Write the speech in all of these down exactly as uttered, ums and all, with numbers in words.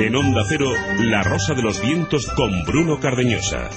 En Onda Cero, La Rosa de los Vientos con Bruno Cardeñosa.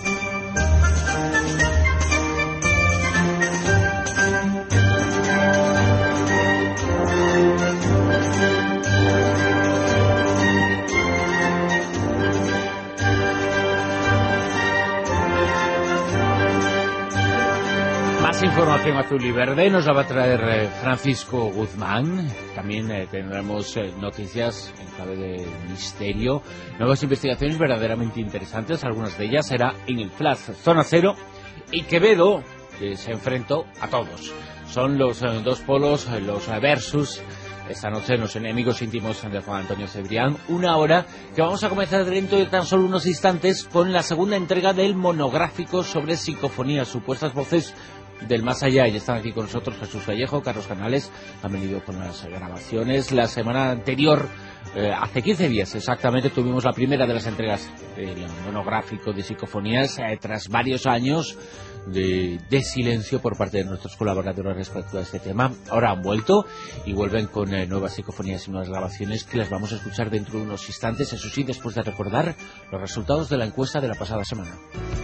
Información azul y verde nos la va a traer eh, Francisco Guzmán. También eh, tendremos eh, noticias en clave de misterio, nuevas investigaciones verdaderamente interesantes. Algunas de ellas será en el Flash Zona Cero y Quevedo, que se enfrentó a todos. Son los eh, dos polos, eh, los eh, versus. Esta noche los enemigos íntimos de Juan Antonio Cebrián. Una hora que vamos a comenzar dentro de tan solo unos instantes con la segunda entrega del monográfico sobre psicofonías, supuestas voces del más allá. Y están aquí con nosotros Jesús Vallejo, Carlos Canales, han venido con las grabaciones. La semana anterior, eh, hace quince días exactamente, tuvimos la primera de las entregas del monográfico de psicofonías, eh, tras varios años de, de silencio por parte de nuestros colaboradores respecto a este tema. Ahora han vuelto y vuelven con eh, nuevas psicofonías y nuevas grabaciones que las vamos a escuchar dentro de unos instantes, eso sí, después de recordar los resultados de la encuesta de la pasada semana.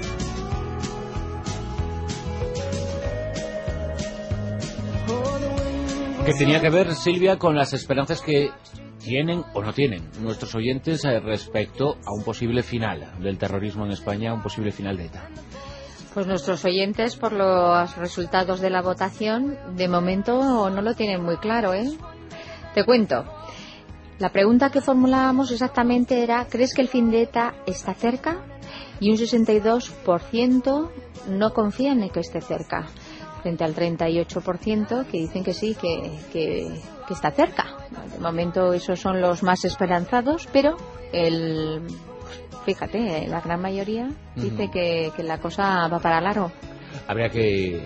Que tenía que ver, Silvia, con las esperanzas que tienen o no tienen nuestros oyentes eh, respecto a un posible final del terrorismo en España, un posible final de ETA. Pues nuestros oyentes, por los resultados de la votación, de momento no lo tienen muy claro, ¿eh? Te cuento. La pregunta que formulábamos exactamente era: ¿crees que el fin de ETA está cerca? Y un sesenta y dos por ciento no confían en que esté cerca, frente al treinta y ocho por ciento que dicen que sí, que, que, que está cerca. De momento esos son los más esperanzados, pero el, fíjate, la gran mayoría dice uh-huh. que, que la cosa va para largo. Habría que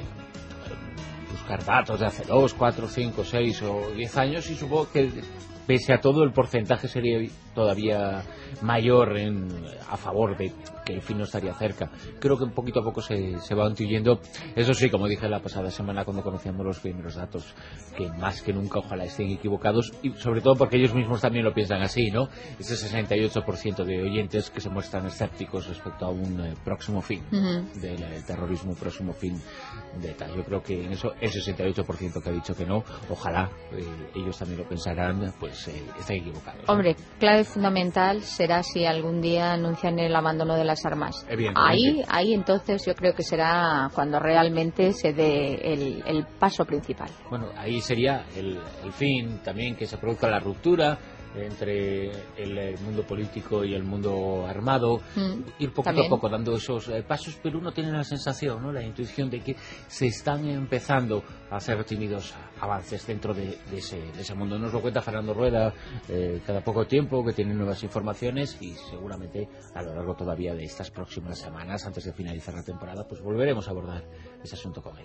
buscar datos de hace dos, cuatro, cinco, seis o diez años y supongo que pese a todo el porcentaje sería todavía mayor en, a favor de que el fin no estaría cerca. Creo que poquito a poco se, se va intuyendo. Eso sí, como dije la pasada semana cuando conocíamos los primeros datos, que más que nunca ojalá estén equivocados, y sobre todo porque ellos mismos también lo piensan así, ¿no? Ese sesenta y ocho por ciento de oyentes que se muestran escépticos respecto a un eh, próximo fin uh-huh. del eh, terrorismo, próximo fin de ETA. Yo creo que en eso, el sesenta y ocho por ciento que ha dicho que no, ojalá eh, ellos también lo pensarán, pues eh, estén equivocados, ¿no? Hombre, clave fundamental será si algún día anuncian el abandono de las armas. Ahí, ahí entonces yo creo que será cuando realmente se dé el, el paso principal. Bueno, ahí sería el, el fin también, que se produzca la ruptura entre el mundo político y el mundo armado, mm, ir poquito también a poco dando esos eh, pasos, pero uno tiene la sensación, ¿no?, la intuición de que se están empezando a hacer tímidos avances dentro de, de, ese, de ese mundo. Nos lo cuenta Fernando Rueda eh, cada poco tiempo, que tiene nuevas informaciones, y seguramente a lo largo todavía de estas próximas semanas, antes de finalizar la temporada, pues volveremos a abordar ese asunto con él.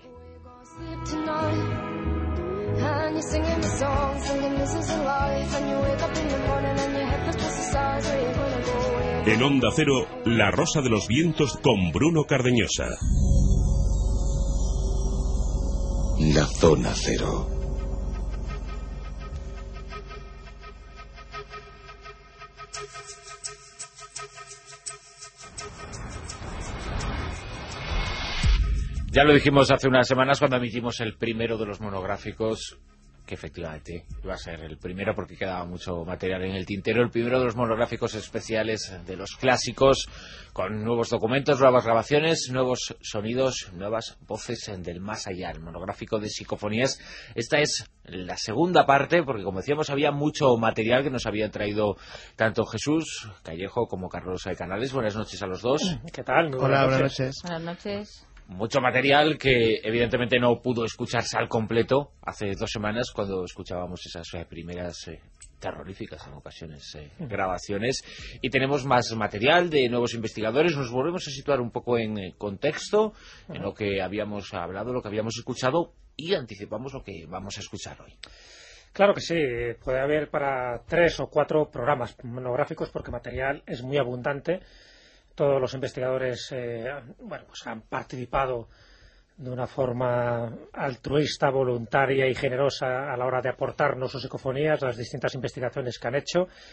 En Onda Cero, La Rosa de los Vientos con Bruno Cardeñosa. La Zona Cero. Ya lo dijimos hace unas semanas cuando emitimos el primero de los monográficos, que efectivamente iba a ser el primero porque quedaba mucho material en el tintero, el primero de los monográficos especiales de los clásicos, con nuevos documentos, nuevas grabaciones, nuevos sonidos, nuevas voces del más allá, el monográfico de psicofonías. Esta es la segunda parte, porque como decíamos había mucho material que nos habían traído tanto Jesús Callejo como Carlos Canales. Buenas noches a los dos. ¿Qué tal? Muy Hola, buenas noches. noches. Buenas noches. Mucho material que evidentemente no pudo escucharse al completo hace dos semanas cuando escuchábamos esas eh, primeras eh, terroríficas en ocasiones eh, grabaciones, y tenemos más material de nuevos investigadores. Nos volvemos a situar un poco en eh, contexto, en lo que habíamos hablado, lo que habíamos escuchado, y anticipamos lo que vamos a escuchar hoy. Claro que sí, puede haber para tres o cuatro programas monográficos porque material es muy abundante. Todos los investigadores eh, bueno, pues han participado de una forma altruista, voluntaria y generosa a la hora de aportarnos sus psicofonías, las distintas investigaciones que han hecho.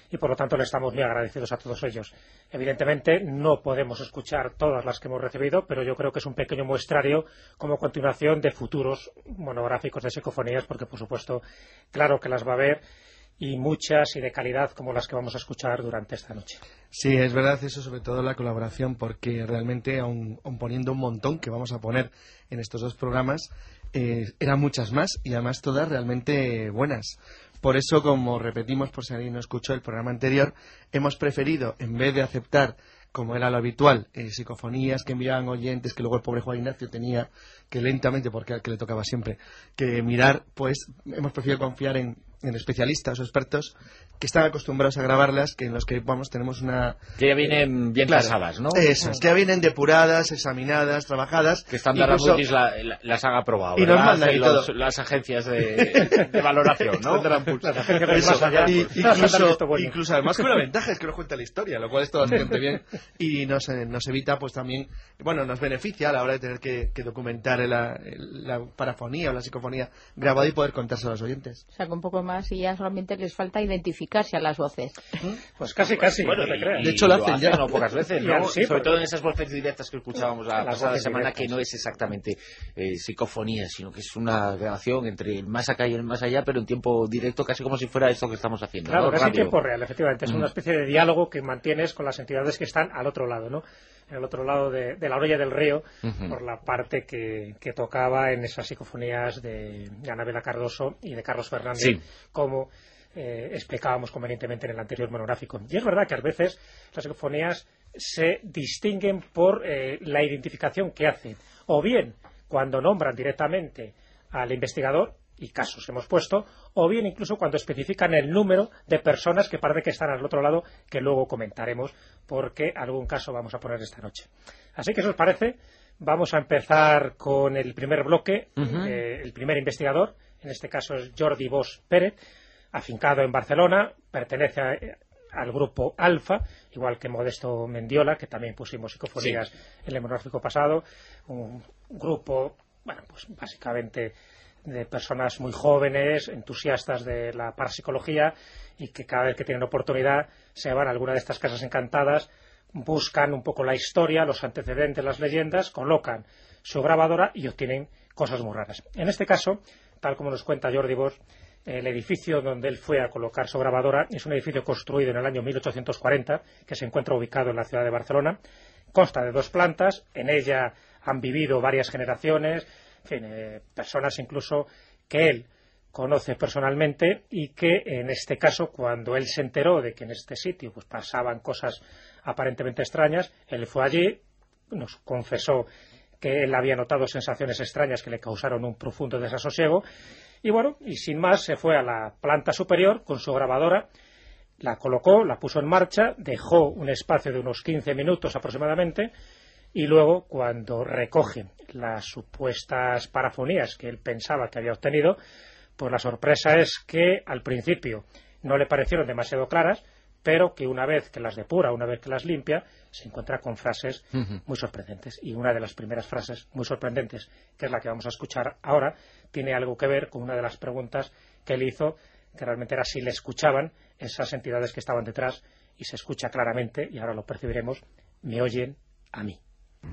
y por lo tanto le estamos muy agradecidos a todos ellos. Evidentemente no podemos escuchar todas las que hemos recibido, pero yo creo que es un pequeño muestrario como continuación de futuros monográficos de psicofonías, porque por supuesto, claro que las va a haber, y muchas y de calidad como las que vamos a escuchar durante esta noche. Sí, es verdad, eso sobre todo la colaboración, porque realmente aun, aun poniendo un montón que vamos a poner en estos dos programas, eh, eran muchas más y además todas realmente buenas. Por eso, como repetimos por si alguien no escuchó el programa anterior, hemos preferido, en vez de aceptar, como era lo habitual, eh, psicofonías que enviaban oyentes, que luego el pobre Juan Ignacio tenía que lentamente, porque al que le tocaba siempre, que mirar, pues hemos preferido confiar en, en especialistas o expertos que están acostumbrados a grabarlas, que en los que vamos tenemos una... Que ya vienen bien claro, pasadas, ¿no? Esas, que ya vienen depuradas, examinadas, trabajadas. Que Standard and Poor's la, la, las han aprobado, y ¿verdad? nos mandan y los, todo. Las agencias de, de valoración, ¿no? Standard and Poor's. Las agencias de más allá, y, pues, no, incluso, bueno. incluso además con la ventaja es que nos cuenta la historia, lo cual está bastante bien y nos, eh, nos evita pues también, bueno, nos beneficia a la hora de tener que, que documentar la, la parafonía o la psicofonía grabada y poder contárselo a los oyentes. O sea, que un poco más y ya solamente les falta identificarse a las voces. Pues casi, casi, bueno, no te y, creas. De hecho, lo hacen ya. No pocas veces, ¿no? Sí, sobre porque... todo en esas voces directas que escuchábamos la Las pasada voces semana, directas. que no es exactamente eh, psicofonía, sino que es una relación entre el más acá y el más allá, pero en tiempo directo, casi como si fuera esto que estamos haciendo. Claro, ¿no? casi en Radio. tiempo real, efectivamente. Es Mm. una especie de diálogo que mantienes con las entidades que están al otro lado, ¿no? En el otro lado de, de la orilla del río, Uh-huh. por la parte que, que tocaba en esas psicofonías de, de Anabela Cardoso y de Carlos Fernández, Sí. como eh, explicábamos convenientemente en el anterior monográfico. Y es verdad que a veces las psicofonías se distinguen por eh, la identificación que hacen, o bien cuando nombran directamente al investigador, y casos hemos puesto, o bien incluso cuando especifican el número de personas que parece que están al otro lado, que luego comentaremos, porque algún caso vamos a poner esta noche. Así que, si os parece, vamos a empezar con el primer bloque. Uh-huh. eh, el primer investigador, en este caso es Jordi Bosch Pérez, afincado en Barcelona, pertenece a, al grupo Alfa, igual que Modesto Mendiola, que también pusimos psicofonías sí. en el monográfico pasado, un grupo, bueno, pues básicamente de personas muy jóvenes, entusiastas de la parapsicología y que cada vez que tienen oportunidad se van a alguna de estas casas encantadas, buscan un poco la historia, los antecedentes, las leyendas, colocan su grabadora y obtienen cosas muy raras. En este caso, tal como nos cuenta Jordi Bosch, el edificio donde él fue a colocar su grabadora es un edificio construido en el año mil ochocientos cuarenta, que se encuentra ubicado en la ciudad de Barcelona. Consta de dos plantas, en ella han vivido varias generaciones, en fin, eh, personas incluso que él conoce personalmente y que en este caso, cuando él se enteró de que en este sitio pues pasaban cosas aparentemente extrañas, él fue allí, nos confesó que él había notado sensaciones extrañas que le causaron un profundo desasosiego y bueno, y sin más se fue a la planta superior con su grabadora, la colocó, la puso en marcha, dejó un espacio de unos quince minutos aproximadamente y luego, cuando recoge las supuestas parafonías que él pensaba que había obtenido, pues la sorpresa es que al principio no le parecieron demasiado claras, pero que una vez que las depura, una vez que las limpia, se encuentra con frases uh-huh. muy sorprendentes. Y una de las primeras frases muy sorprendentes, que es la que vamos a escuchar ahora, tiene algo que ver con una de las preguntas que él hizo, que realmente era si le escuchaban esas entidades que estaban detrás, y se escucha claramente, y ahora lo percibiremos, me oyen a mí.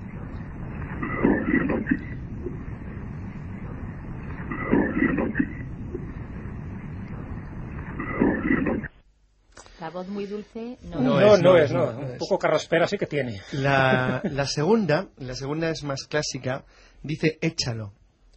La voz muy dulce no, no, no es, no, es, no, no, no un es. poco carraspera sí que tiene. La, la segunda, la segunda es más clásica, dice échalo.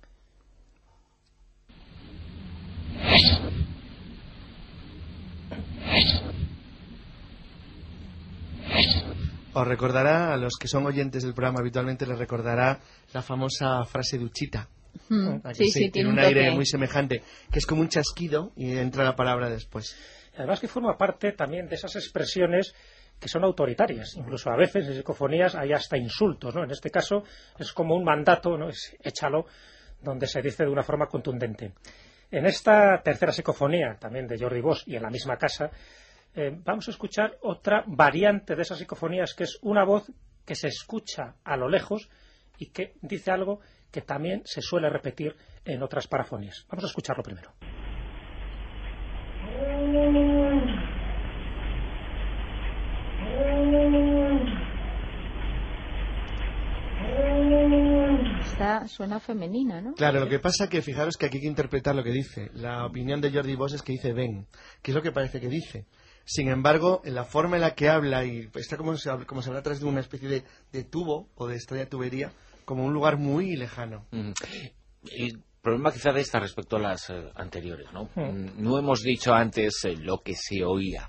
Os recordará, a los que son oyentes del programa habitualmente, les recordará la famosa frase de Uchita. Mm, sí, sí, sí, tiene tiene un un aire toque. muy semejante, que es como un chasquido y entra la palabra después. Además que forma parte también de esas expresiones que son autoritarias. Incluso a veces en psicofonías hay hasta insultos, ¿no? En este caso es como un mandato, ¿no? Es échalo, donde se dice de una forma contundente. En esta tercera psicofonía, también de Jordi Bosch y en la misma casa, eh, vamos a escuchar otra variante de esas psicofonías, que es una voz que se escucha a lo lejos y que dice algo que también se suele repetir en otras parafonías. Vamos a escucharlo primero. suena femenina, ¿no? Claro, lo que pasa que fijaros que aquí hay que interpretar lo que dice. La opinión de Jordi Bosch es que dice ven, que es lo que parece que dice. Sin embargo, en la forma en la que habla, y está como se habla, como se habla a través de una especie de, de tubo o de extraña tubería, como un lugar muy lejano. Mm. El problema quizá de esta respecto a las eh, anteriores, ¿no? Mm. No hemos dicho antes eh, lo que se oía,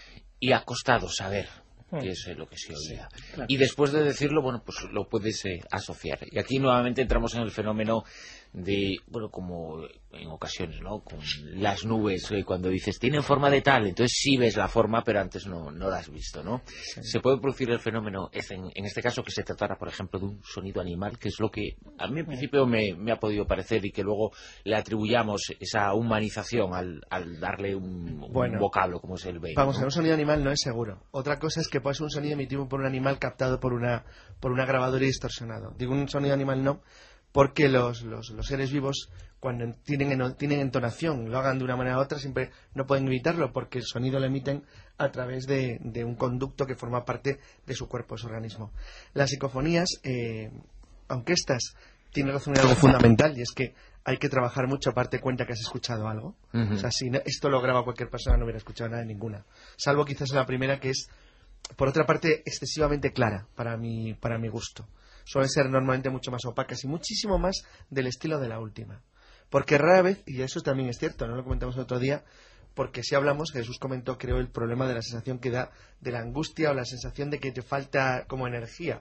y ha costado saber que es lo que se oía. Sí, claro. Y después de decirlo, bueno, pues lo puedes eh, asociar. Y aquí nuevamente entramos en el fenómeno de, bueno, como en ocasiones, ¿no? Con las nubes, eh, cuando dices, tienen forma de tal, entonces sí ves la forma, pero antes no, no la has visto, ¿no? Sí. Se puede producir el fenómeno, en, en este caso, que se tratara, por ejemplo, de un sonido animal, que es lo que a mí en principio me, me ha podido parecer, y que luego le atribuyamos esa humanización al, al darle un, bueno, un vocablo, como es el baby. Vamos, ¿no? a ver, un sonido animal no es seguro. Otra cosa es que puede ser un sonido emitido por un animal captado por una, por una grabadora y distorsionado. Digo un sonido animal no, porque los, los, los seres vivos, cuando tienen, tienen entonación, lo hagan de una manera u otra, siempre no pueden evitarlo, porque el sonido lo emiten a través de, de un conducto que forma parte de su cuerpo, de su organismo. Las psicofonías, eh, aunque estas tienen razón en algo fundamental, y es que hay que trabajar mucho para darte cuenta que has escuchado algo. Uh-huh. O sea, si no, esto lo graba cualquier persona, no hubiera escuchado nada de ninguna. Salvo quizás la primera, que es, por otra parte, excesivamente clara para mi, para mi gusto. Suelen ser normalmente mucho más opacas y muchísimo más del estilo de la última. Porque rara vez, y eso también es cierto, no lo comentamos el otro día, porque si hablamos, Jesús comentó, creo, el problema de la sensación que da de la angustia o la sensación de que te falta como energía.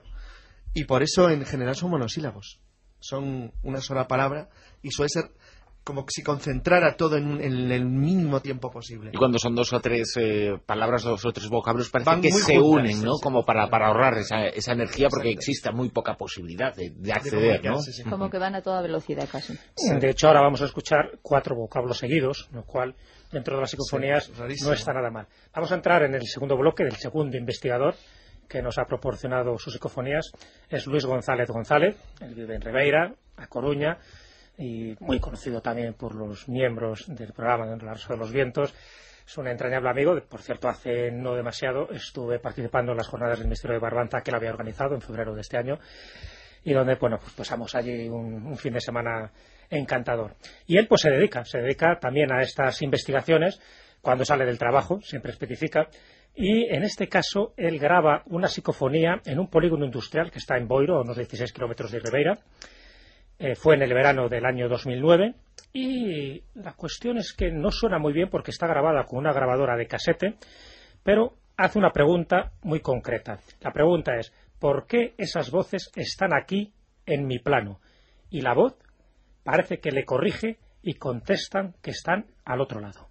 Y por eso, en general, son monosílabos. Son una sola palabra y suele ser como si concentrara todo en, en el mínimo tiempo posible. Y cuando son dos o tres eh, palabras, dos o tres vocablos, parece Van que se juntas, unen, ¿no? Sí, como para, para ahorrar esa, esa energía, porque Exacto. existe muy poca posibilidad de, de acceder, de ¿no? Sí, sí. Como que van a toda velocidad casi. Sí. De hecho, ahora vamos a escuchar cuatro vocablos seguidos, lo cual dentro de las psicofonías sí, no está nada mal. Vamos a entrar en el segundo bloque del segundo investigador que nos ha proporcionado sus psicofonías. Es Luis González González. Él vive en Ribeira, A Coruña, y muy conocido también por los miembros del programa de La Rosa de los Vientos. Es un entrañable amigo. Por cierto, hace no demasiado estuve participando en las jornadas del Ministerio de Barbanta que él había organizado en febrero de este año, y donde, bueno, pues pasamos allí un, un fin de semana encantador. Y él pues se dedica, se dedica también a estas investigaciones cuando sale del trabajo, siempre especifica, y en este caso él graba una psicofonía en un polígono industrial que está en Boiro, a unos dieciséis kilómetros de Ribeira. Eh, fue en el verano del año dos mil nueve, y la cuestión es que no suena muy bien porque está grabada con una grabadora de casete, pero hace una pregunta muy concreta. La pregunta es, ¿por qué esas voces están aquí en mi plano? Y la voz parece que le corrige y contestan que están al otro lado.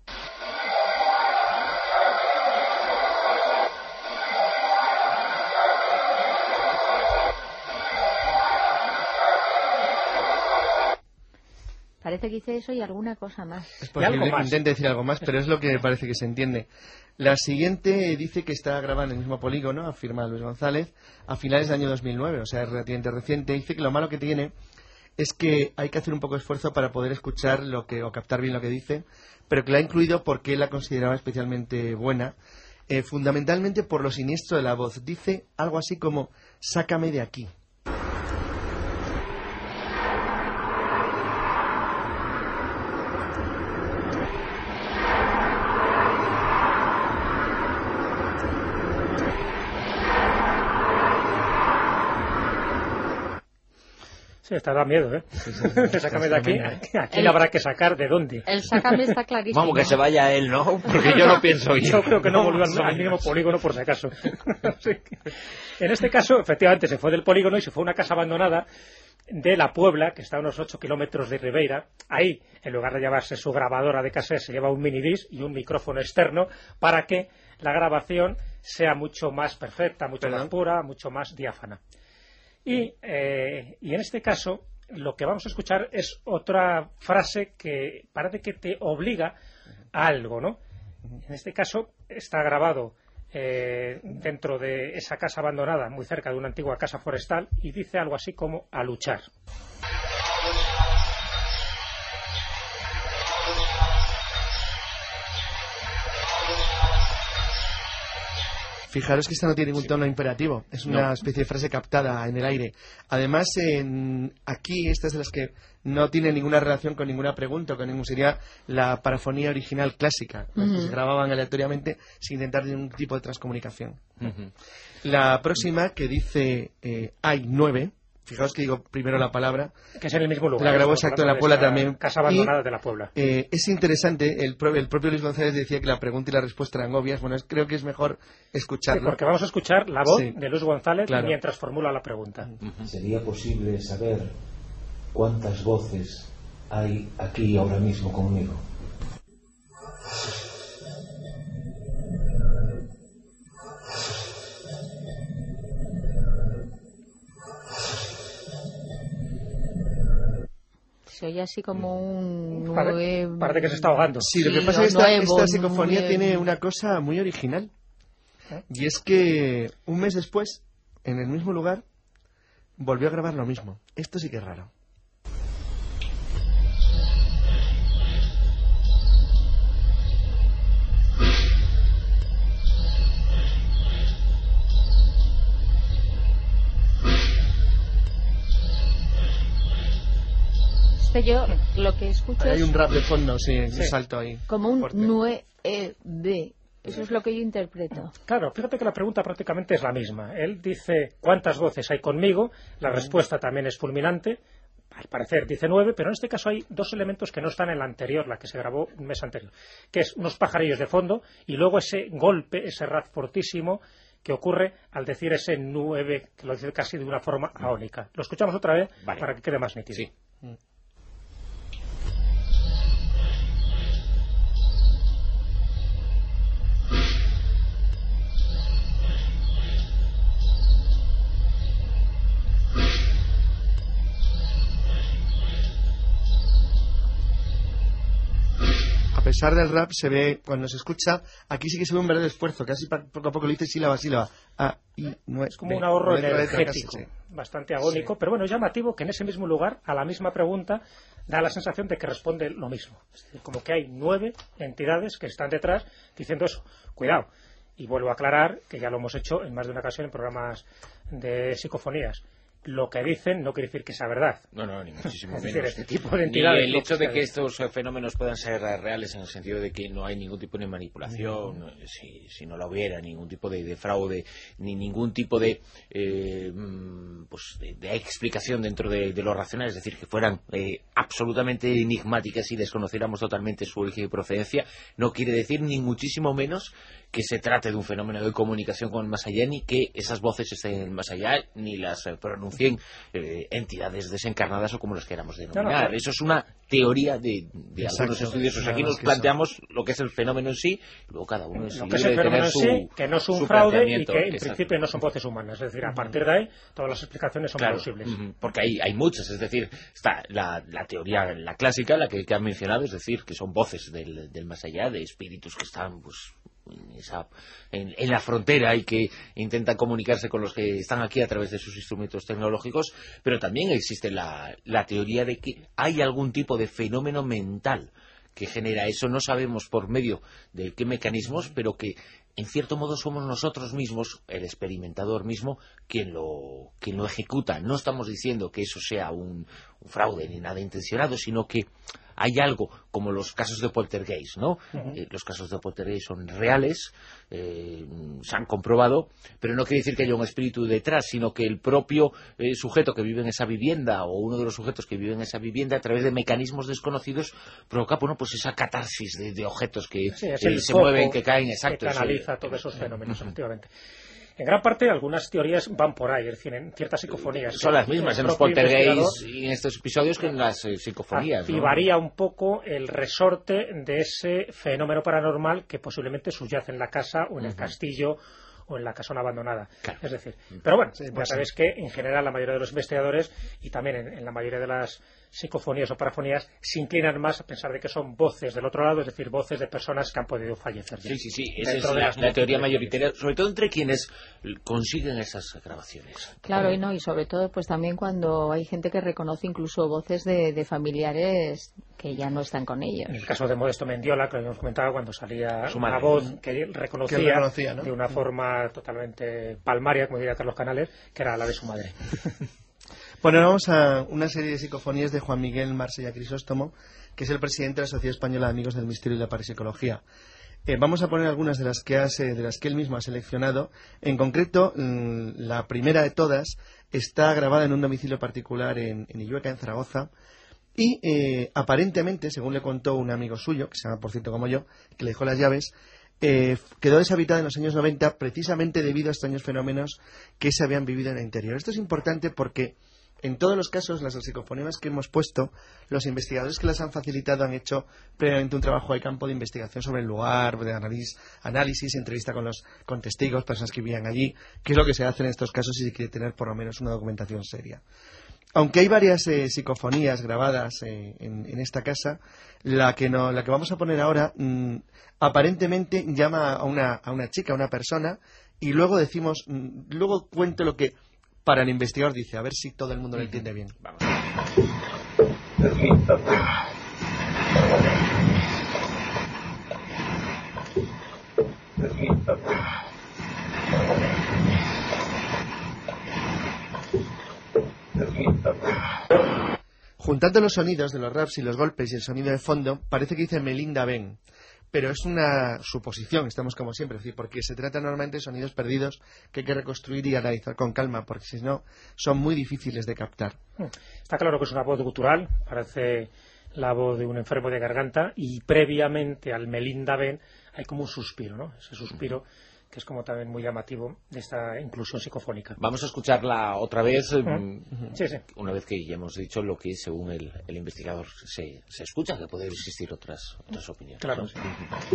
Parece que dice eso y alguna cosa más. Es posible que intente decir algo más, pero es lo que me parece que se entiende. La siguiente dice que está grabada en el mismo polígono, afirma Luis González, a finales del año dos mil nueve, o sea, es relativamente reciente. Dice que lo malo que tiene es que hay que hacer un poco de esfuerzo para poder escuchar lo que o captar bien lo que dice, pero que la ha incluido porque él la consideraba especialmente buena, eh, fundamentalmente por lo siniestro de la voz. Dice algo así como, sácame de aquí. Sí, te da miedo, ¿eh? Sí, sí, sí. Sácame de aquí. Aquí le habrá que sacar de dónde. El sácame está clarísimo. Vamos, que se vaya él, ¿no? Porque yo no pienso ir. Yo creo que no, no volvió al, al mínimo polígono por si acaso. Sí. En este caso, efectivamente, se fue del polígono y se fue a una casa abandonada de La Puebla, que está a unos ocho kilómetros de Ribeira. Ahí, en lugar de llevarse su grabadora de cassette, se lleva un minidisc y un micrófono externo para que la grabación sea mucho más perfecta, mucho ¿Perdón? más pura, mucho más diáfana. Y, eh, y en este caso lo que vamos a escuchar es otra frase que parece que te obliga a algo, ¿no? En este caso está grabado eh, dentro de esa casa abandonada, muy cerca de una antigua casa forestal, y dice algo así como a luchar. Fijaros que esta no tiene ningún tono imperativo, es una no. especie de frase captada en el aire. Además, en, aquí, esta es de las que no tiene ninguna relación con ninguna pregunta, con ningún, sería la parafonía original clásica, uh-huh. que se grababan aleatoriamente sin intentar ningún tipo de transcomunicación. Uh-huh. La próxima, que dice eh, hay nueve, fijaos que digo primero la palabra, que es en el mismo lugar, la grabó exacto en La Puebla también. Casa abandonada y, de La Puebla. Eh, es interesante, el, pro, el propio Luis González decía que la pregunta y la respuesta eran obvias. Bueno, es, creo que es mejor escucharlo. Sí, porque vamos a escuchar la voz sí. de Luis González claro. mientras formula la pregunta. Uh-huh. ¿Sería posible saber cuántas voces hay aquí ahora mismo conmigo? Se oye así como un... Parece, parece que se está ahogando. Sí, lo que sí, pasa es que esta, nuevo, esta psicofonía nuevo. tiene una cosa muy original. ¿Eh? Y es que un mes después, en el mismo lugar, volvió a grabar lo mismo. Esto sí que es raro. Yo lo que escucho hay es un rap de fondo, sí, sí. un salto ahí. Como un fuerte. nueve de. Eso es lo que yo interpreto. Claro, fíjate que la pregunta prácticamente es la misma. Él dice ¿cuántas voces hay conmigo? La respuesta también es fulminante. Al parecer dice nueve, pero en este caso hay dos elementos que no están en la anterior, la que se grabó un mes anterior, que es unos pajarillos de fondo y luego ese golpe, ese rap fortísimo que ocurre al decir ese nueve, que lo dice casi de una forma ahónica. Lo escuchamos otra vez vale. para que quede más nítido. Sí. A pesar del rap, se ve, cuando se escucha, aquí sí que se ve un verdadero esfuerzo, casi poco a poco lo dice sílaba a sílaba. A, I, nueve, es como un ahorro letra, energético, letra, casi, sí. bastante agónico, sí. Pero bueno, es llamativo que en ese mismo lugar, a la misma pregunta, da la sensación de que responde lo mismo. Es decir, como que hay nueve entidades que están detrás diciendo eso. Cuidado. Y vuelvo a aclarar que ya lo hemos hecho en más de una ocasión en programas de psicofonías. Lo que dicen no quiere decir que sea verdad. No, no, ni muchísimo es menos. Decir, este tipo de entidades, ni el hecho de que estos fenómenos puedan ser reales en el sentido de que no hay ningún tipo de manipulación, no. si, si no la hubiera, ningún tipo de, de fraude, ni ningún tipo de, eh, pues de, de explicación dentro de, de lo racional, es decir, que fueran eh, absolutamente enigmáticas y desconociéramos totalmente su origen y procedencia, no quiere decir ni muchísimo menos que se trate de un fenómeno de comunicación con el más allá, ni que esas voces estén en el más allá, ni las eh, pronuncien eh, entidades desencarnadas o como las queramos denominar. No, no, claro. Eso es una teoría de, de algunos estudiosos. Aquí nos planteamos eso. Lo que es el fenómeno en sí, y luego cada uno es lo que es el fenómeno en sí, que no es un fraude y que en principio no son voces humanas. Es decir, a partir de ahí, todas las explicaciones son claro, plausibles. Uh-huh, porque hay, hay muchas, es decir, está la, la teoría, la clásica, la que, que han mencionado, es decir, que son voces del, del más allá, de espíritus que están, pues, En, esa, en, en la frontera y que intentan comunicarse con los que están aquí a través de sus instrumentos tecnológicos, pero también existe la, la teoría de que hay algún tipo de fenómeno mental que genera eso, no sabemos por medio de qué mecanismos, pero que en cierto modo somos nosotros mismos, el experimentador mismo, quien lo, quien lo ejecuta. No estamos diciendo que eso sea un, un fraude ni nada intencionado, sino que hay algo, como los casos de poltergeist, ¿no? Uh-huh. Eh, los casos de poltergeist son reales, eh, se han comprobado, pero no quiere decir que haya un espíritu detrás, sino que el propio eh, sujeto que vive en esa vivienda, o uno de los sujetos que vive en esa vivienda, a través de mecanismos desconocidos, provoca, bueno, pues esa catarsis de, de objetos que sí, eh, se mueven, que caen, exacto. Que canaliza todos esos fenómenos, uh-huh. efectivamente. En gran parte, algunas teorías van por ahí, es decir, en ciertas psicofonías. Son las mismas en los poltergeists y en estos episodios que en las eh, psicofonías. Y ¿no? varía un poco el resorte de ese fenómeno paranormal que posiblemente subyace en la casa o en uh-huh. el castillo o en la casona abandonada. Claro. Es decir, pero bueno, sí, pues ya sabéis sí. que en general la mayoría de los investigadores y también en, en la mayoría de las psicofonías o parafonías se inclinan más a pensar de que son voces del otro lado, es decir, voces de personas que han podido fallecer. Sí, sí, sí, esa es la, la teoría mayoritaria, sobre todo entre quienes consiguen esas grabaciones. Claro, y no, y sobre todo pues también cuando hay gente que reconoce incluso voces de, de familiares que ya no están con ellos. En el caso de Modesto Mendiola, que lo habíamos comentado, cuando salía Su una madre. voz que reconocía, Que reconocía, ¿no? de una forma totalmente palmaria, como diría Carlos Canales, que era la de su madre. Bueno, vamos a una serie de psicofonías de Juan Miguel Marsella Crisóstomo, que es el presidente de la Sociedad Española de Amigos del Misterio y la Parapsicología. Eh, vamos a poner algunas de las que has, eh, de las que él mismo ha seleccionado. En concreto, mmm, la primera de todas está grabada en un domicilio particular en, en Illueca, en Zaragoza, y eh, aparentemente, según le contó un amigo suyo, que se llama por cierto como yo, que le dejó las llaves, eh, quedó deshabitada en los años noventa precisamente debido a extraños fenómenos que se habían vivido en el interior. Esto es importante porque en todos los casos, las psicofonías que hemos puesto, los investigadores que las han facilitado han hecho previamente un trabajo de campo de investigación sobre el lugar, de análisis, análisis entrevista con los con testigos, personas que vivían allí, que es lo que se hace en estos casos si se quiere tener por lo menos una documentación seria. Aunque hay varias eh, psicofonías grabadas eh, en, en esta casa, la que, no, la que vamos a poner ahora mmm, aparentemente llama a una, a una chica, a una persona, y luego decimos, mmm, luego cuento lo que para el investigador dice, a ver si todo el mundo lo entiende bien. Vamos. Juntando los sonidos de los raps y los golpes y el sonido de fondo, parece que dice Melinda Ben, pero es una suposición, estamos como siempre, es decir, porque se trata normalmente de sonidos perdidos que hay que reconstruir y analizar con calma, porque si no, son muy difíciles de captar. Está claro que es una voz gutural, parece la voz de un enfermo de garganta, y previamente al Melinda Ben hay como un suspiro, ¿no? Ese suspiro que es como también muy llamativo de esta inclusión psicofónica. Vamos a escucharla otra vez, Uh-huh. Sí, sí. una vez que ya hemos dicho lo que según el, el investigador se, se escucha, que puede existir otras, otras opiniones. Claro, ¿no? sí.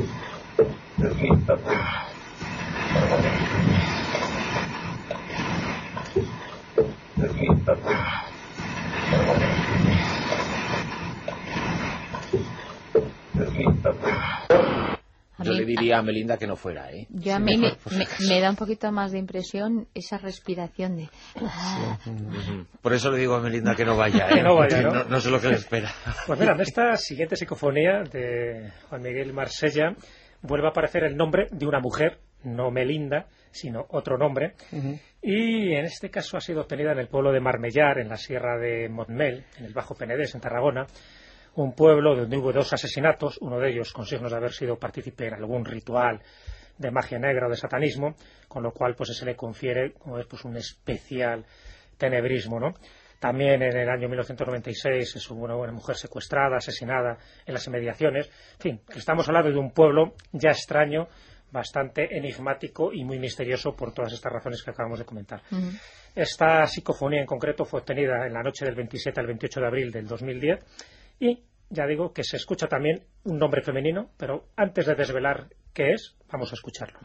A Yo mí- le diría a Melinda que no fuera, ¿eh? Yo a mí me, me- me da un poquito más de impresión esa respiración de... Ujú. Por eso le digo a Melinda que no vaya, ¿eh? Que no vaya, Porque ¿no? no sé lo que le espera. Pues mira, en esta siguiente psicofonía de Juan Miguel Marsella vuelve a aparecer el nombre de una mujer, no Melinda, sino otro nombre, Uh-huh. y en este caso ha sido obtenida en el pueblo de Marmellar, en la sierra de Montmel, en el Bajo Penedés, en Tarragona, un pueblo donde hubo dos asesinatos, uno de ellos con signos de haber sido partícipe en algún ritual de magia negra o de satanismo, con lo cual pues se le confiere como es, pues, un especial tenebrismo, ¿no? También en el año mil novecientos noventa y seis es una buena mujer secuestrada, asesinada en las inmediaciones. En fin, que estamos hablando de un pueblo ya extraño, bastante enigmático y muy misterioso por todas estas razones que acabamos de comentar. Ujú. Esta psicofonía en concreto fue obtenida en la noche del veintisiete al veintiocho de abril del dos mil diez y ya digo que se escucha también un nombre femenino, pero antes de desvelar qué es, vamos a escucharlo.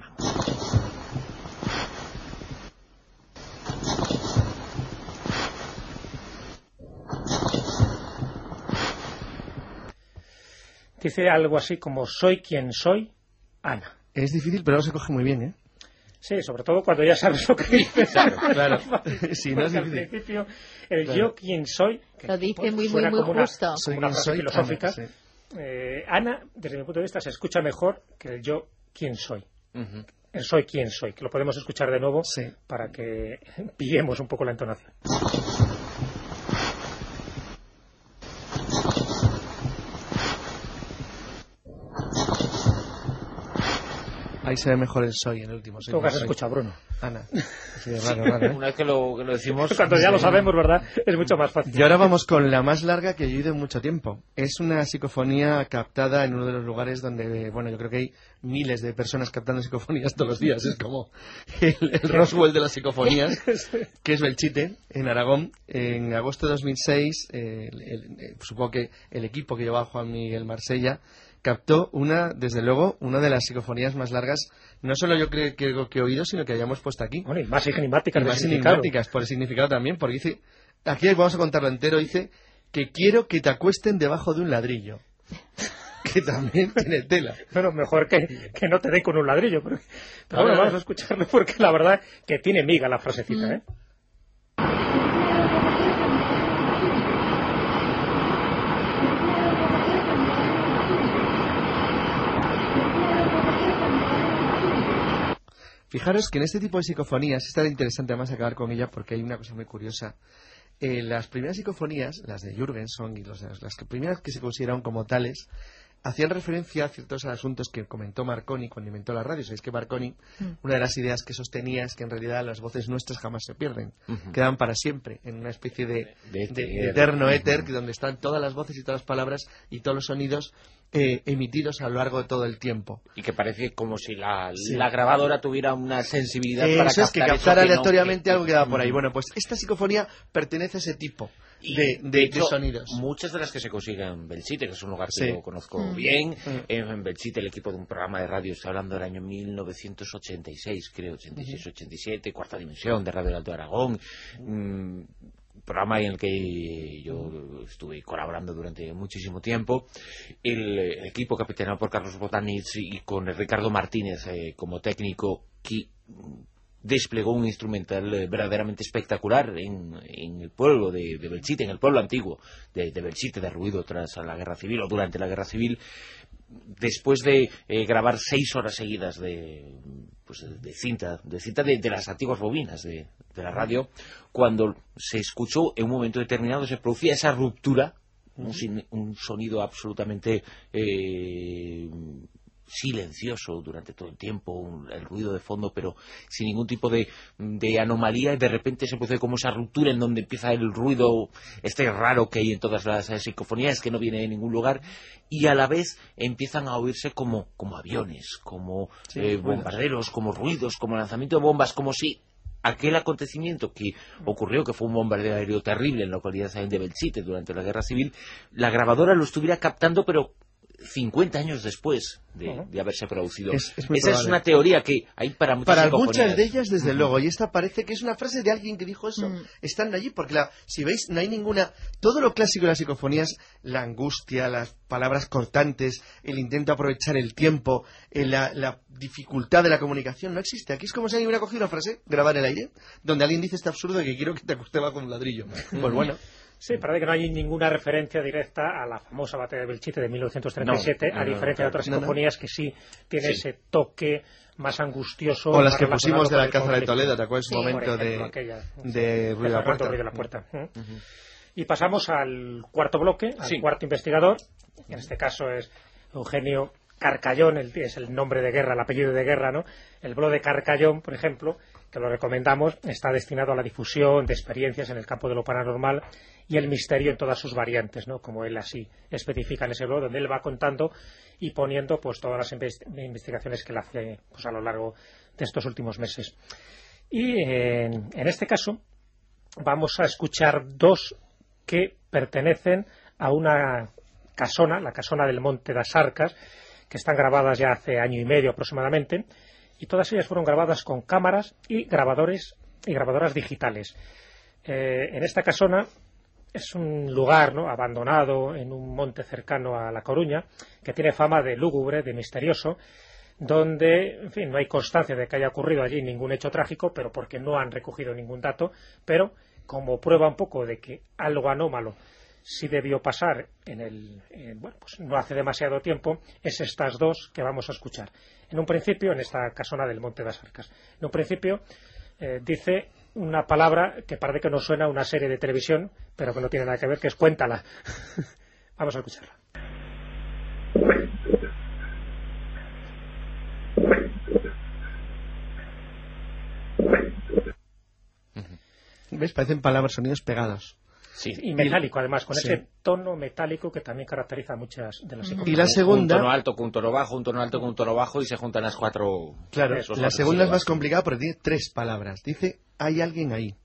Dice algo así como: soy quien soy, Ana. Es difícil, pero no se coge muy bien, ¿eh? Sí, sobre todo cuando ya sabes lo que dices. Claro, claro. Si no es Porque al difícil. principio, el Claro. yo quien soy, que Lo dice pues, muy, muy, suena muy como una- justo. Soy una quien frase soy, filosófica. Ana, sí. Eh, Ana, desde mi punto de vista, se escucha mejor que el yo quien soy. Ujú. El soy quien soy, que lo podemos escuchar de nuevo Sí. para que pillemos un poco la entonación. Ahí se ve mejor el soy en el último. Soy Tú que has quien soy. escuchado, Bruno. Ana. Sí, es raro, raro, ¿eh? Una vez que lo, que lo decimos... Cuando ya lo sí. sabemos, ¿verdad? Es mucho más fácil. Y ahora vamos con la más larga que yo he oído en mucho tiempo. Es una psicofonía captada en uno de los lugares donde, bueno, yo creo que hay miles de personas captando psicofonías todos los días. Es como el, el Roswell de las psicofonías, que es Belchite, en Aragón. En agosto de dos mil seis, eh, el- el- eh, supongo que el equipo que llevaba Juan Miguel Marsella captó una, desde luego, una de las psicofonías más largas, no solo yo creo que, que he oído, sino que hayamos puesto aquí. Bueno, y más enigmáticas Y de más significado. enigmáticas por el significado también, porque dice, aquí vamos a contarlo entero, dice que quiero que te acuesten debajo de un ladrillo, que también tiene tela. Bueno, mejor que, que no te dé con un ladrillo. Pero, pero A ver, bueno, a ver. vamos a escucharlo porque la verdad que tiene miga la frasecita, ¿eh? Fijaros que en este tipo de psicofonías, es tan interesante además acabar con ella porque hay una cosa muy curiosa. Eh, las primeras psicofonías, las de Jürgenson y los, las que primeras que se consideraron como tales, hacían referencia a ciertos asuntos que comentó Marconi cuando inventó la radio. Sabéis que Marconi, mm. una de las ideas que sostenía es que en realidad las voces nuestras jamás se pierden, uh-huh. quedan para siempre en una especie de, de, de, de eterno éter, uh-huh. donde están todas las voces y todas las palabras y todos los sonidos eh, emitidos a lo largo de todo el tiempo. Y que parece como si la, sí. la grabadora tuviera una sensibilidad eh, para eso captar es que captara eso que aleatoriamente no, que... algo que queda por ahí. Bueno, pues esta psicofonía pertenece a ese tipo de, de, de, hecho, de sonidos. Muchas de las que se consiguen en Belchite, que es un lugar que sí. yo conozco mm. bien, mm. en Belchite el equipo de un programa de radio, está hablando del año mil novecientos ochenta y seis, creo, ochenta y seis, ochenta y siete, cuarta dimensión de Radio del Alto Aragón, mm, programa en el que yo estuve colaborando durante muchísimo tiempo, el, el equipo capitaneado por Carlos Botanich y con Ricardo Martínez eh, como técnico, que desplegó un instrumental eh, verdaderamente espectacular en, en el pueblo de, de Belchite, en el pueblo antiguo de, de Belchite, derruido tras la guerra civil o durante la guerra civil, después de eh, grabar seis horas seguidas de, pues, de cinta, de cinta de, de las antiguas bobinas de, de la radio, cuando se escuchó en un momento determinado se producía esa ruptura, un, un sonido absolutamente eh, silencioso durante todo el tiempo, un, el ruido de fondo, pero sin ningún tipo de, de anomalía, y de repente se produce como esa ruptura en donde empieza el ruido este raro que hay en todas las eh, psicofonías, que no viene de ningún lugar, y a la vez empiezan a oírse como, como aviones, como sí, eh, bombarderos, como ruidos, como lanzamiento de bombas, como si aquel acontecimiento que ocurrió, que fue un bombardeo aéreo terrible en la localidad de Belchite durante la guerra civil, la grabadora lo estuviera captando, pero cincuenta años después de, uh-huh. de haberse producido. Es, es Esa probable. Es una teoría que hay para muchas Para muchas de ellas, desde uh-huh. luego, y esta parece que es una frase de alguien que dijo eso. Uh-huh. Están allí, porque la, si veis, no hay ninguna... Todo lo clásico de las psicofonías, la angustia, las palabras cortantes, el intento de aprovechar el tiempo, eh, la, la dificultad de la comunicación, no existe. Aquí es como si alguien hubiera cogido una frase, grabar el aire, donde alguien dice este absurdo de que quiero que te acostes con un ladrillo. Pues bueno... Sí, parece que no hay ninguna referencia directa a la famosa batalla de Belchite de mil novecientos treinta y siete, no, no, a diferencia no, no, de otras psicofonías no, no. que sí tiene sí. ese toque más angustioso. O las que pusimos de la Alcázar de Toledo, ¿te acuerdas? Sí, un momento ejemplo, de, aquella, de ruido de la puerta. De la puerta. Uh-huh. Uh-huh. Y pasamos al cuarto bloque, al sí. cuarto investigador, en este caso es Eugenio Carcallón, el, es el nombre de guerra, el apellido de guerra, ¿no? El blog de Carcallón, por ejemplo, que lo recomendamos, está destinado a la difusión de experiencias en el campo de lo paranormal y el misterio en todas sus variantes, ¿no? Como él así especifica en ese blog, donde él va contando y poniendo pues todas las investigaciones que él hace pues, a lo largo de estos últimos meses. Y en, en este caso vamos a escuchar dos que pertenecen a una casona, la casona del Monte das Arcas, que están grabadas ya hace año y medio aproximadamente, y todas ellas fueron grabadas con cámaras y grabadores y grabadoras digitales. Eh, en esta casona es un lugar, ¿no?, abandonado en un monte cercano a La Coruña, que tiene fama de lúgubre, de misterioso, donde, en fin, no hay constancia de que haya ocurrido allí ningún hecho trágico, pero porque no han recogido ningún dato, pero como prueba un poco de que algo anómalo sí debió pasar en el en, bueno, pues no hace demasiado tiempo, es estas dos que vamos a escuchar. En un principio, en esta casona del Monte das Arcas, en un principio eh, dice una palabra que parece que nos suena a una serie de televisión, pero que no tiene nada que ver, que es Cuéntala. Vamos a escucharla. ¿Ves? Parecen palabras, sonidos pegados. Sí, y metálico, además, con sí. ese tono metálico que también caracteriza a muchas de las psicofonías. Y la segunda... Un tono alto con un tono bajo, un tono alto con un tono bajo, y se juntan las cuatro... Claro, la segunda es más complicada porque tiene tres palabras. Dice, hay alguien ahí.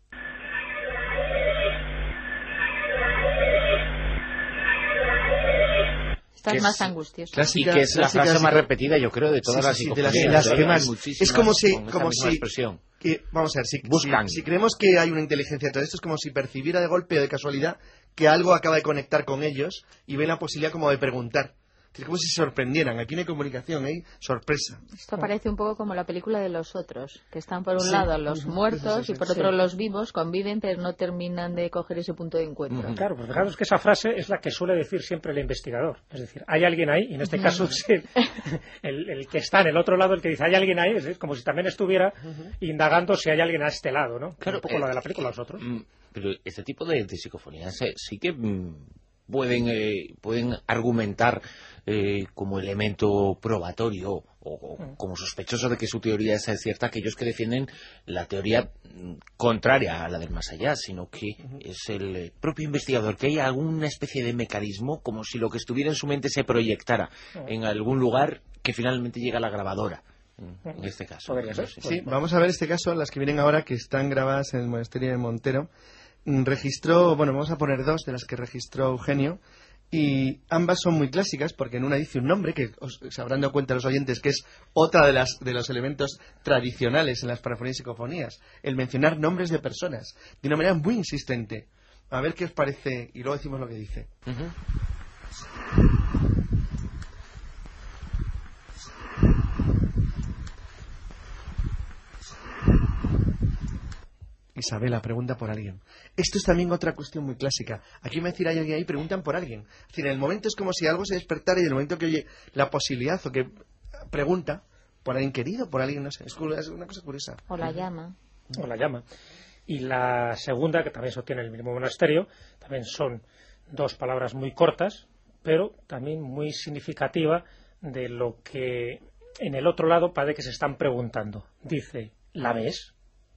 Esta es más angustiosa. Clásica, y que es la frase más repetida, yo creo, de todas sí, las sí, psicofonías. De las, de las que más... Es como si... Como si que, vamos a ver, si, Buscan. Si, si creemos que hay una inteligencia detrás de esto, es como si percibiera de golpe o de casualidad que algo acaba de conectar con ellos y ven la posibilidad como de preguntar. Es como si se sorprendieran. Aquí no hay comunicación, hay sorpresa. Esto parece un poco como la película de Los Otros, que están por un Sí. lado los muertos Sí, sí, sí, y por sí. otro los vivos, conviven pero no terminan de coger ese punto de encuentro. Uh-huh. Claro, pues fijaros que esa frase es la que suele decir siempre el investigador. Es decir, hay alguien ahí, y en este caso es el, el, el que está en el otro lado el que dice hay alguien ahí, es como si también estuviera indagando si hay alguien a este lado, ¿no? Claro, un poco eh, la de la película Los Otros. Mm, Pero este tipo de, de psicofonías eh, sí que mm, pueden, eh, pueden argumentar eh, como elemento probatorio o, o como sospechoso de que su teoría es cierta aquellos que defienden la teoría mm, contraria a la del más allá, sino que es el eh, propio investigador, que hay alguna especie de mecanismo como si lo que estuviera en su mente se proyectara en algún lugar que finalmente llega a la grabadora. En este caso. Podría ser. Sí, vamos a ver este caso, las que vienen ahora, que están grabadas en el monasterio de Montero. Mm, Registró, bueno, vamos a poner dos de las que registró Eugenio, y ambas son muy clásicas, porque en una dice un nombre, que os, se habrán dado cuenta los oyentes, que es otra de, las, de los elementos tradicionales en las parafonías y psicofonías, el mencionar nombres de personas, de una manera muy insistente. A ver qué os parece, y luego decimos lo que dice. Uh-huh. Isabela pregunta por alguien. Esto es también otra cuestión muy clásica. Aquí me decir hay alguien ahí, preguntan por alguien. Es decir, en el momento es como si algo se despertara y en el momento que oye la posibilidad o que pregunta por alguien querido, por alguien, no sé, es una cosa curiosa. O la llama. O la llama. Y la segunda, que también sostiene el mismo monasterio, también son dos palabras muy cortas, pero también muy significativa de lo que en el otro lado parece que se están preguntando. Dice, ¿la ves?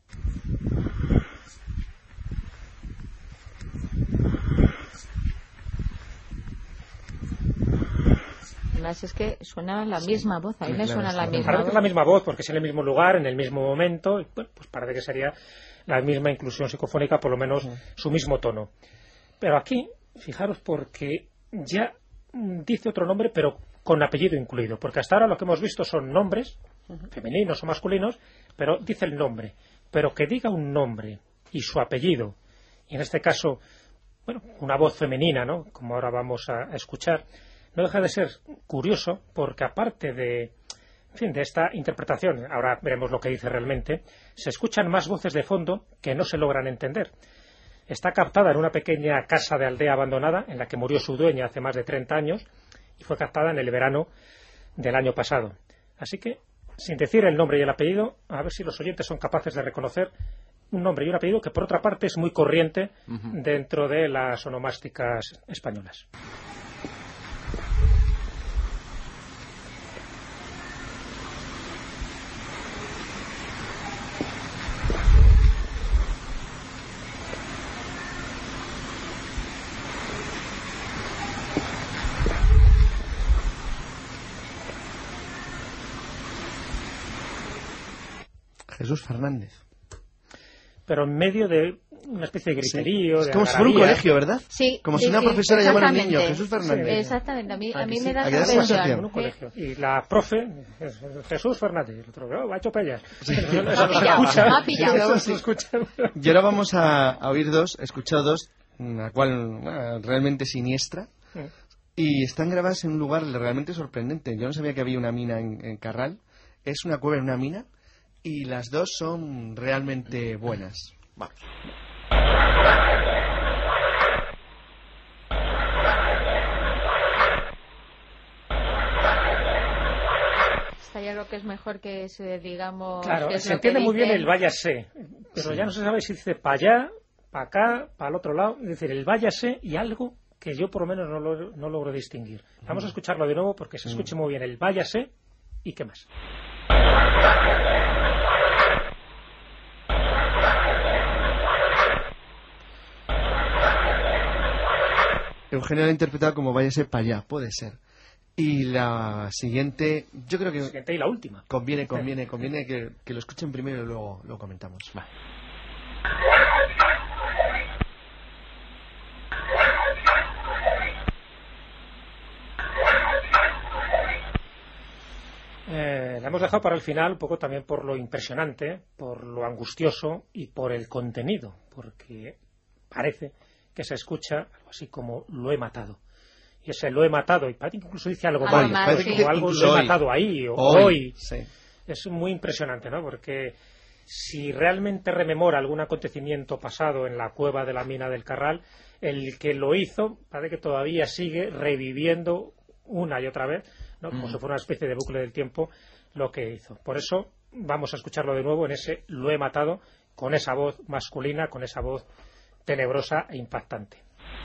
Además es que suena la misma voz, a mí me suena la misma Parece voz. que es la misma voz porque es en el mismo lugar, en el mismo momento, y bueno, pues parece que sería la misma inclusión psicofónica, por lo menos su mismo tono. Pero aquí, fijaros, porque ya dice otro nombre, pero con apellido incluido, porque hasta ahora lo que hemos visto son nombres, femeninos o masculinos, pero dice el nombre. Pero que diga un nombre y su apellido, y en este caso, bueno, una voz femenina, ¿no?, como ahora vamos a escuchar, no deja de ser curioso, porque aparte de, en fin, de esta interpretación, ahora veremos lo que dice realmente, se escuchan más voces de fondo que no se logran entender. Está captada en una pequeña casa de aldea abandonada, en la que murió su dueña hace más de treinta años, y fue captada en el verano del año pasado. Así que, sin decir el nombre y el apellido, a ver si los oyentes son capaces de reconocer un nombre y un apellido que, por otra parte, es muy corriente uh-huh. dentro de las onomásticas españolas. Jesús Fernández. Pero en medio de una especie de griterío, sí. de Es como si fuera un colegio, ¿verdad? Sí. Como sí, si una sí, profesora llamara a un niño, Jesús Fernández. Sí, exactamente, a mí, a mí sí? me da esa sensación. Un colegio. Y la profe, Jesús Fernández, el otro, oh, va hecho pellas. Sí. Eso no se escucha. Ha pillado. Eso no se escucha. Y ahora vamos a, a oír dos, he escuchado dos, la cual bueno, realmente siniestra. Sí. Y están grabadas en un lugar realmente sorprendente. Yo no sabía que había una mina en, en Carral. Es una cueva en una mina. Y las dos son realmente buenas. Vamos. Esta ya creo que es mejor que se digamos... Claro, que es se lo entiende que muy bien dicen. el váyase, pero Sí. ya no se sabe si dice para allá, para acá, para el otro lado. Es decir, el váyase y algo que yo por lo menos no, lo, no logro distinguir. Vamos a escucharlo de nuevo porque se escuche muy bien el váyase y qué más. Eugenio lo ha interpretado como váyase para allá, puede ser. Y la siguiente, yo creo que... La siguiente y la última. Conviene, conviene, conviene que, que lo escuchen primero y luego lo comentamos. Vale. Eh, la hemos dejado para el final un poco también por lo impresionante, por lo angustioso y por el contenido, porque parece que se escucha algo así como lo he matado. y ese lo he matado, y parece que incluso dice algo Algo más, más, parece sí. como algo Incluso lo he hoy. matado ahí, o Hoy, hoy. sí. Es muy impresionante, ¿no? Porque si realmente rememora algún acontecimiento pasado en la cueva de la mina del Carral, el que lo hizo parece que todavía sigue reviviendo una y otra vez, ¿no? Como Mm. si fuera una especie de bucle del tiempo lo que hizo. Por eso vamos a escucharlo de nuevo en ese lo he matado, con esa voz masculina, con esa voz tenebrosa e impactante.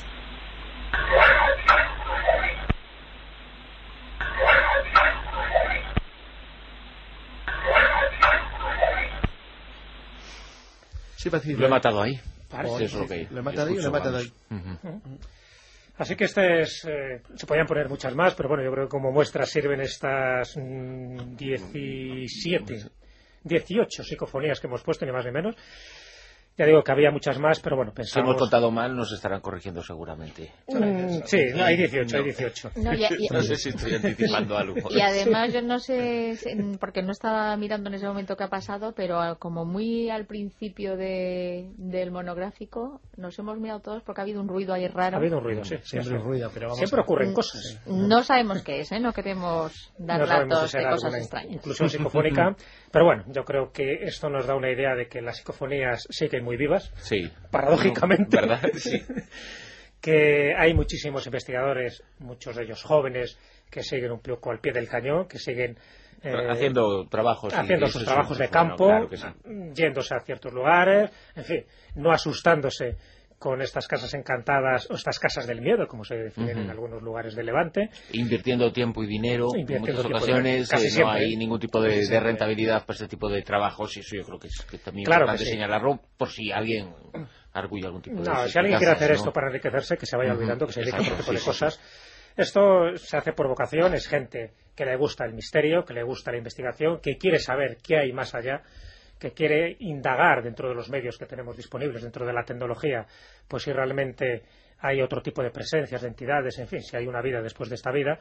Sí, parece Lo he matado ahí. Parece, Eso es lo que lo he matado ahí, lo he escucho, matado vamos. ahí. Ujú. Así que este es, eh, se podían poner muchas más, pero bueno, yo creo que como muestras sirven estas mm, diecisiete, dieciocho psicofonías que hemos puesto, ni más ni menos. Ya digo que había muchas más, pero bueno, Si pensamos... hemos contado mal, nos estarán corrigiendo seguramente. Mm, sí, no, hay dieciocho, hay No. dieciocho. No, y, y- No sé si estoy anticipando algo. y además yo no sé, si- porque no estaba mirando en ese momento qué ha pasado, pero a- como muy al principio de, del monográfico, nos hemos mirado todos porque ha habido un ruido ahí Ha raro. habido un ruido, sí. Siempre un ruido, pero vamos Siempre a- ocurren cosas. No sabemos qué es, ¿eh? No queremos dar No sabemos datos si de será cosas alguna extrañas. inclusión psicofónica, pero bueno, yo creo que esto nos da una idea de que las psicofonías siguen muy vivas, Sí. paradójicamente. ¿Verdad? Sí. Que hay muchísimos investigadores, muchos de ellos jóvenes, que siguen un poco al pie del cañón, que siguen eh, Haciendo trabajos. sí, haciendo eso sus sí, trabajos de bueno, campo, claro que sí. yéndose a ciertos lugares, en fin, no asustándose con estas casas encantadas o estas casas del miedo, como se definen Ujú. en algunos lugares de Levante. Invirtiendo tiempo y dinero, en Invirtiendo muchas tiempo y ocasiones dinero, casi eh, no siempre. hay ningún tipo Casi de, de siempre. rentabilidad para este tipo de trabajos, y eso yo creo que es que también Claro importante que sí. señalarlo por si alguien arguye algún tipo de No, esas si alguien quiere casas, hacer ¿no? esto para enriquecerse, que se vaya Ujú. olvidando que se dedica a otro Exacto, tipo de sí, sí, cosas. Esto se hace por vocación, es gente que le gusta el misterio, que le gusta la investigación, que quiere saber qué hay más allá, que quiere indagar dentro de los medios que tenemos disponibles, dentro de la tecnología, pues si realmente hay otro tipo de presencias, de entidades, en fin, si hay una vida después de esta vida.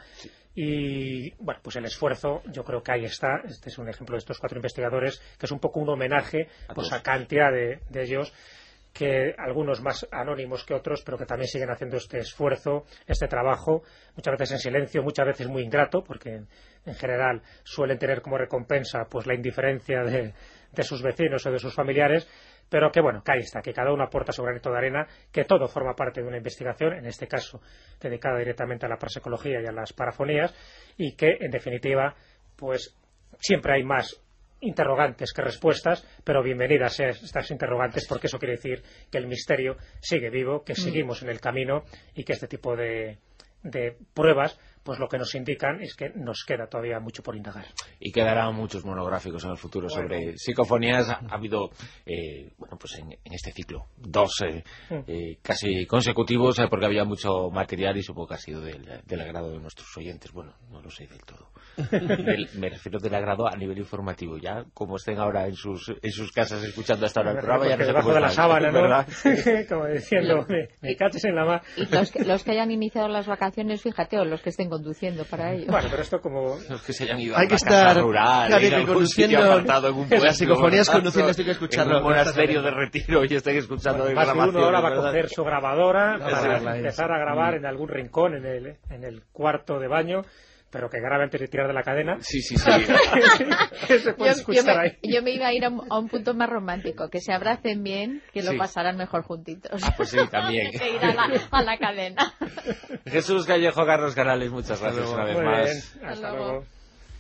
Y bueno, pues el esfuerzo, yo creo que ahí está. Este es un ejemplo de estos cuatro investigadores, que es un poco un homenaje A pues todos. a cantidad de, de ellos, que algunos más anónimos que otros, pero que también siguen haciendo este esfuerzo, este trabajo, muchas veces en silencio, muchas veces muy ingrato, porque en general suelen tener como recompensa pues la indiferencia de, de sus vecinos o de sus familiares, pero que bueno, que ahí está, que cada uno aporta su granito de arena, que todo forma parte de una investigación, en este caso dedicada directamente a la parapsicología y a las parafonías, y que en definitiva pues siempre hay más interrogantes que respuestas, pero bienvenidas sean estas interrogantes, porque eso quiere decir que el misterio sigue vivo, que seguimos en el camino y que este tipo de, de pruebas pues lo que nos indican es que nos queda todavía mucho por indagar. Y quedarán muchos monográficos en el futuro Bueno. sobre psicofonías. Ha, ha habido, eh, bueno, pues en, en este ciclo, dos eh, eh, casi consecutivos, eh, porque había mucho material y supongo que ha sido del, del agrado de nuestros oyentes. Bueno, no lo sé del todo. Del- me refiero del agrado a nivel informativo. Ya, como estén ahora en sus, en sus casas escuchando hasta ahora el programa, ya no sé debajo cómo de la están, sábana, ¿no? ¿verdad? Como diciendo, me, me caches en la mar. Y los que, los que hayan iniciado las vacaciones, fíjate, o los que estén conduciendo para ello. Bueno, pero esto como... Los que se hayan ido Hay a que una casa estar- rural, claro, en que algún conduciendo- sitio apartado, en un las pueblo, psicofonías ¿verdad? conduciendo, estoy que escucharlo. En un monasterio de retiro y estén escuchando Bueno, más de grabaciones, uno ahora va a ¿verdad? coger su grabadora Vamos a para verla ahí. empezar a grabar en algún rincón en el, en el cuarto de baño, pero que grabe antes de tirar de la cadena. Sí, sí, sí. Que se puede Yo, yo escuchar me, ahí. yo me iba a ir a un, a un punto más romántico, que se abracen bien, que lo Sí. pasarán mejor juntitos. Ah, pues sí, también. que ir a la, a la cadena. Jesús Callejo, Carlos Canales, muchas gracias una vez Muy más. bien, hasta Hasta luego. luego.